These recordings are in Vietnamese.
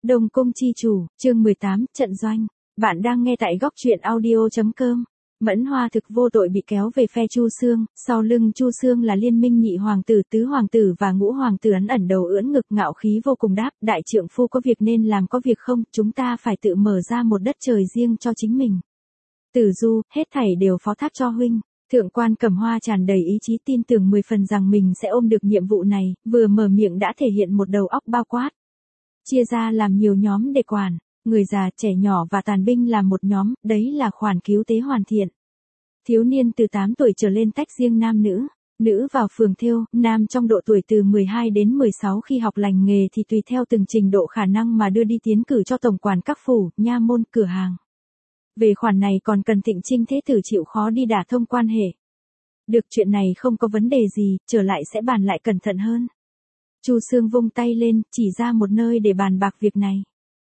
Đông Cung chi chủ, chương 18, trận doanh. Bạn đang nghe tại góc truyện audio.com. Mẫn Hoa thực vô tội bị kéo về phe Chu Xương, sau lưng Chu Xương là liên minh nhị hoàng tử, tứ hoàng tử và ngũ hoàng tử ẩn đầu ưỡn ngực ngạo khí vô cùng đáp, đại trượng phu có việc nên làm có việc không, chúng ta phải tự mở ra một đất trời riêng cho chính mình. Tử Du, hết thảy đều phó thác cho huynh. Thượng quan Cẩm Hoa tràn đầy ý chí tin tưởng 10 phần rằng mình sẽ ôm được nhiệm vụ này, vừa mở miệng đã thể hiện một đầu óc bao quát. Chia ra làm nhiều nhóm để quản, người già, trẻ nhỏ và tàn binh làm một nhóm, đấy là khoản cứu tế hoàn thiện. Thiếu niên từ 8 tuổi trở lên tách riêng nam nữ, nữ vào phường thêu, nam trong độ tuổi từ 12 đến 16 khi học lành nghề thì tùy theo từng trình độ khả năng mà đưa đi tiến cử cho tổng quản các phủ, nha môn, cửa hàng. Về khoản này còn cần Thịnh Trinh Thế Tử chịu khó đi đả thông quan hệ. Được, chuyện này không có vấn đề gì, trở lại sẽ bàn lại cẩn thận hơn. Chu Xương vung tay lên, chỉ ra một nơi để bàn bạc việc này.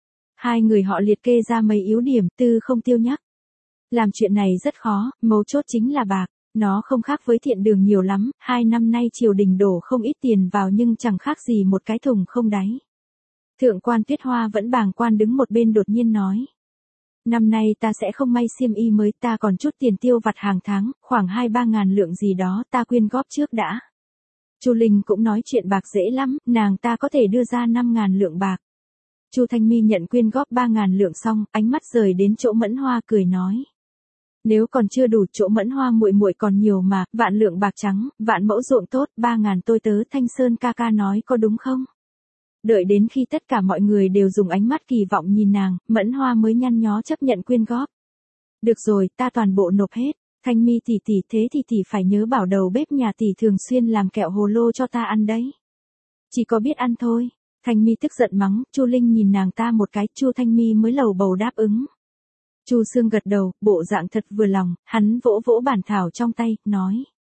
Hai người họ liệt kê ra mấy yếu điểm, Tư không tiêu nhắc. Làm chuyện này rất khó, mấu chốt chính là bạc, nó không khác với thiện đường nhiều lắm, 2 năm nay triều đình đổ không ít tiền vào nhưng chẳng khác gì một cái thùng không đáy. Thượng quan Tuyết Hoa vẫn bàng quan đứng một bên đột nhiên nói. Năm nay ta sẽ không may xiêm y mới, ta còn chút tiền tiêu vặt hàng tháng, khoảng 2-3 ngàn lượng gì đó, ta quyên góp trước đã. Chu Linh cũng nói chuyện bạc dễ lắm, nàng ta có thể đưa ra 5.000 lượng bạc. Chu Thanh Mi nhận quyên góp 3.000 lượng xong, ánh mắt rời đến chỗ Mẫn Hoa cười nói. Nếu còn chưa đủ, chỗ Mẫn Hoa muội muội còn nhiều mà, vạn lượng bạc trắng, vạn mẫu ruộng tốt, 3.000 tôi tớ, Thanh Sơn ca ca nói có đúng không? Đợi đến khi tất cả mọi người đều dùng ánh mắt kỳ vọng nhìn nàng, Mẫn Hoa mới nhăn nhó chấp nhận quyên góp. Được rồi, ta toàn bộ nộp hết. Thanh Mi tỷ tỷ, thế thì tỷ phải nhớ bảo đầu bếp nhà tỷ thường xuyên làm kẹo hồ lô cho ta ăn đấy. Chỉ có biết ăn thôi. Thanh Mi tức giận mắng, Chu Linh nhìn nàng ta một cái, Chu Thanh Mi mới lầu bầu đáp ứng. Chu Xương gật đầu, bộ dạng thật vừa lòng, hắn vỗ vỗ bản thảo trong tay, nói.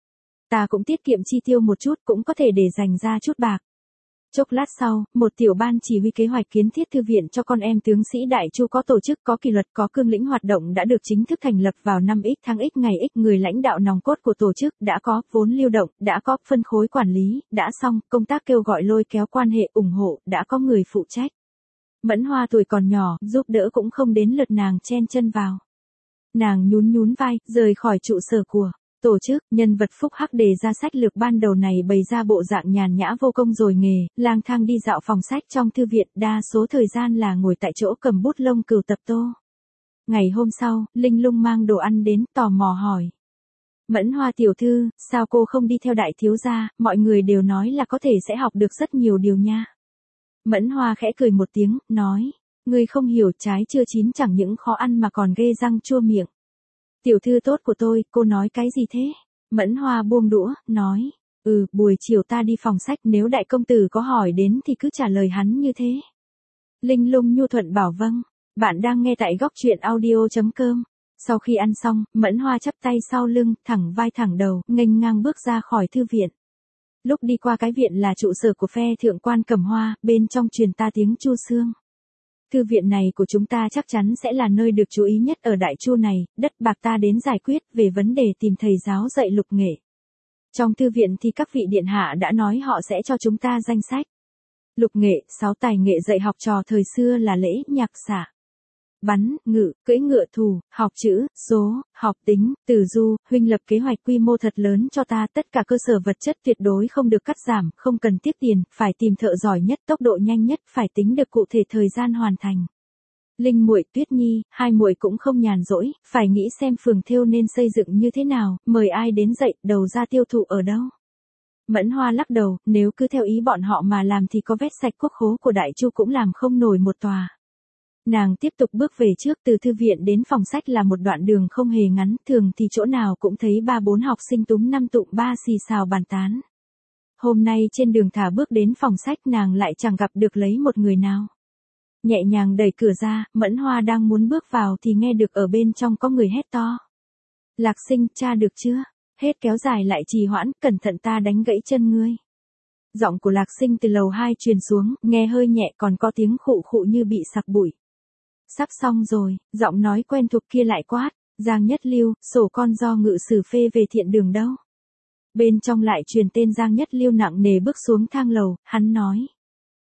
Ta cũng tiết kiệm chi tiêu một chút, cũng có thể để dành ra chút bạc. Chốc lát sau, một tiểu ban chỉ huy kế hoạch kiến thiết thư viện cho con em tướng sĩ Đại Chu có tổ chức, có kỷ luật, có cương lĩnh hoạt động đã được chính thức thành lập vào năm X tháng X ngày X, người lãnh đạo nòng cốt của tổ chức đã có, vốn lưu động, đã có, phân khối quản lý, đã xong, công tác kêu gọi lôi kéo quan hệ ủng hộ, đã có người phụ trách. Mẫn Hoa tuổi còn nhỏ, giúp đỡ cũng không đến lượt nàng chen chân vào. Nàng nhún nhún vai, rời khỏi trụ sở của tổ chức. Nhân vật Phúc Hắc đề ra sách lược ban đầu này bày ra bộ dạng nhàn nhã vô công rồi nghề, lang thang đi dạo phòng sách trong thư viện, đa số thời gian là ngồi tại chỗ cầm bút lông cừu tập tô. Ngày hôm sau, Linh Lung mang đồ ăn đến, tò mò hỏi. Mẫn Hoa tiểu thư, sao cô không đi theo đại thiếu gia, mọi người đều nói là có thể sẽ học được rất nhiều điều nha. Mẫn Hoa khẽ cười một tiếng, nói, ngươi không hiểu, trái chưa chín chẳng những khó ăn mà còn ghê răng chua miệng. Tiểu thư tốt của tôi, cô nói cái gì thế? Mẫn Hoa buông đũa, nói, buổi chiều ta đi phòng sách, nếu đại công tử có hỏi đến thì cứ trả lời hắn như thế. Linh Lung nhu thuận bảo vâng. Bạn đang nghe tại góc truyện audio.com. Sau khi ăn xong, Mẫn Hoa chắp tay sau lưng, thẳng vai thẳng đầu, nghênh ngang bước ra khỏi thư viện. Lúc đi qua cái viện là trụ sở của phe thượng quan Cẩm Hoa, bên trong truyền ta tiếng Chu Xương. Thư viện này của chúng ta chắc chắn sẽ là nơi được chú ý nhất ở Đại Chu này, đất bạc ta đến giải quyết về vấn đề tìm thầy giáo dạy lục nghệ. Trong thư viện thì các vị điện hạ đã nói họ sẽ cho chúng ta danh sách. Lục nghệ, 6 tài nghệ dạy học trò thời xưa là lễ, nhạc xạ, bắn, ngự, cưỡi ngựa thủ, học chữ, số, học tính, Tử Du, huynh lập kế hoạch quy mô thật lớn cho ta, tất cả cơ sở vật chất tuyệt đối không được cắt giảm, không cần tiếc tiền, phải tìm thợ giỏi nhất, tốc độ nhanh nhất, phải tính được cụ thể thời gian hoàn thành. Linh muội, Tuyết Nhi, hai muội cũng không nhàn rỗi, phải nghĩ xem phường thêu nên xây dựng như thế nào, mời ai đến dạy, đầu ra tiêu thụ ở đâu. Mẫn Hoa lắc đầu, nếu cứ theo ý bọn họ mà làm thì có vét sạch quốc khố của Đại Chu cũng làm không nổi một tòa. Nàng tiếp tục bước về trước, từ thư viện đến phòng sách là một đoạn đường không hề ngắn, thường thì chỗ nào cũng thấy 3-4 học sinh túm năm tụm ba xì xào bàn tán. Hôm nay trên đường thả bước đến phòng sách nàng lại chẳng gặp được lấy một người nào. Nhẹ nhàng đẩy cửa ra, Mẫn Hoa đang muốn bước vào thì nghe được ở bên trong có người hét to. Lạc Sinh, cha được chưa? Hết kéo dài lại trì hoãn, cẩn thận ta đánh gãy chân ngươi. Giọng của Lạc Sinh từ lầu 2 truyền xuống, nghe hơi nhẹ còn có tiếng khụ khụ như bị sặc bụi. Sắp xong rồi, giọng nói quen thuộc kia lại quát, Giang Nhất Lưu, sổ con do ngự sử phê về thiện đường đâu. Bên trong lại truyền tên Giang Nhất Lưu nặng nề bước xuống thang lầu, hắn nói.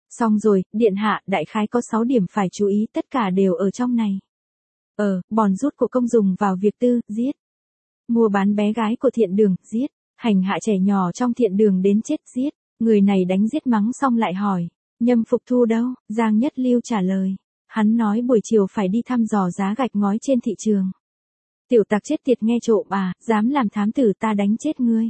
Xong rồi, điện hạ, đại khái có 6 điểm phải chú ý, tất cả đều ở trong này. Bòn rút của công dùng vào việc tư, giết. Mua bán bé gái của thiện đường, giết. Hành hạ trẻ nhỏ trong thiện đường đến chết, giết. Người này đánh giết mắng xong lại hỏi. Nhâm Phục Thu đâu? Giang Nhất Lưu trả lời. Hắn nói buổi chiều phải đi thăm dò giá gạch ngói trên thị trường. Tiểu tặc chết tiệt nghe trộm à, dám làm thám tử ta đánh chết ngươi.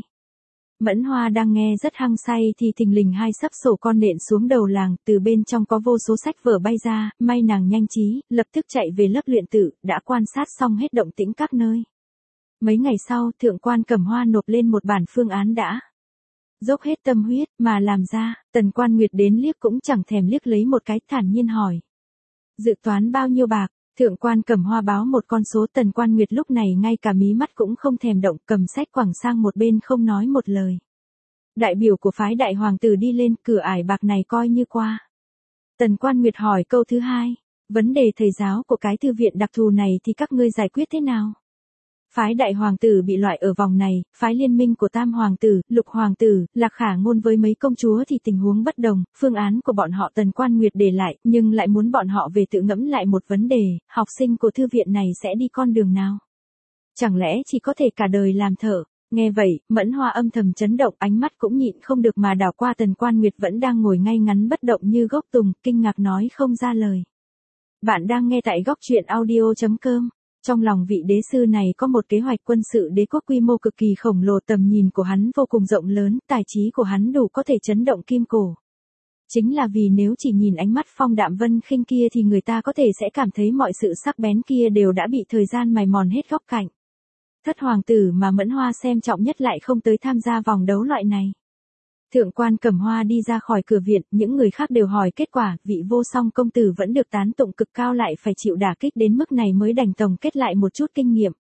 Mẫn Hoa đang nghe rất hăng say thì thình lình 2 xấp sổ con nện xuống đầu làng, từ bên trong có vô số sách vở bay ra, may nàng nhanh trí, lập tức chạy về lớp luyện tự, đã quan sát xong hết động tĩnh các nơi. Mấy ngày sau, thượng quan Cẩm Hoa nộp lên một bản phương án đã dốc hết tâm huyết mà làm ra. Tần Quan Nguyệt đến liếc cũng chẳng thèm liếc lấy một cái, thản nhiên hỏi. Dự toán bao nhiêu bạc? Thượng quan Cẩm Hoa báo một con số. Tần Quan Nguyệt lúc này ngay cả mí mắt cũng không thèm động, cầm sách quẳng sang một bên không nói một lời. Đại biểu của phái đại hoàng tử đi lên, cửa ải bạc này coi như qua. Tần Quan Nguyệt hỏi câu thứ hai. Vấn đề thầy giáo của cái thư viện đặc thù này thì các ngươi giải quyết thế nào? Phái đại hoàng tử bị loại ở vòng này, phái liên minh của tam hoàng tử, lục hoàng tử, Lạc Khả Ngôn với mấy công chúa thì tình huống bất đồng, phương án của bọn họ Tần Quan Nguyệt để lại, nhưng lại muốn bọn họ về tự ngẫm lại một vấn đề, học sinh của thư viện này sẽ đi con đường nào? Chẳng lẽ chỉ có thể cả đời làm thợ? Nghe vậy, Mẫn Hoa âm thầm chấn động, ánh mắt cũng nhịn không được mà đảo qua Tần Quan Nguyệt vẫn đang ngồi ngay ngắn bất động như gốc tùng, kinh ngạc nói không ra lời. Bạn đang nghe tại góc truyện audio.com. Trong lòng vị đế sư này có một kế hoạch quân sự đế quốc quy mô cực kỳ khổng lồ, tầm nhìn của hắn vô cùng rộng lớn, tài trí của hắn đủ có thể chấn động kim cổ. Chính là vì nếu chỉ nhìn ánh mắt Phong Đạm Vân Khinh kia thì người ta có thể sẽ cảm thấy mọi sự sắc bén kia đều đã bị thời gian mài mòn hết góc cạnh. Thất hoàng tử mà Mẫn Hoa xem trọng nhất lại không tới tham gia vòng đấu loại này. Thượng quan Cẩm Hoa đi ra khỏi cửa viện, những người khác đều hỏi kết quả, vị vô song công tử vẫn được tán tụng cực cao lại phải chịu đả kích đến mức này mới đành tổng kết lại một chút kinh nghiệm.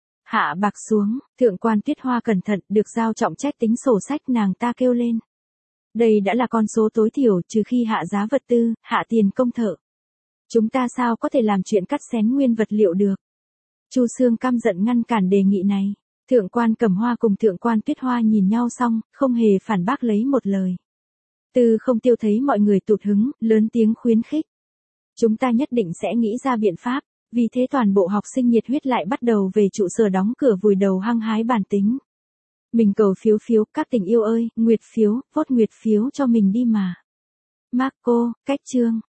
Hạ bạc xuống, thượng quan Tuyết Hoa cẩn thận, được giao trọng trách tính sổ sách, nàng ta kêu lên. Đây đã là con số tối thiểu, trừ khi hạ giá vật tư, hạ tiền công thợ. Chúng ta sao có thể làm chuyện cắt xén nguyên vật liệu được? Chu Xương căm giận ngăn cản đề nghị này. Thượng quan Cẩm Hoa cùng thượng quan Tuyết Hoa nhìn nhau xong, không hề phản bác lấy một lời. Tư Không Tiêu thấy mọi người tụt hứng, lớn tiếng khuyến khích. Chúng ta nhất định sẽ nghĩ ra biện pháp, vì thế toàn bộ học sinh nhiệt huyết lại bắt đầu về trụ sở đóng cửa vùi đầu hăng hái bàn tính. Mình cầu phiếu phiếu, các tình yêu ơi, nguyệt phiếu, vote nguyệt phiếu cho mình đi mà. Marco, cách chương.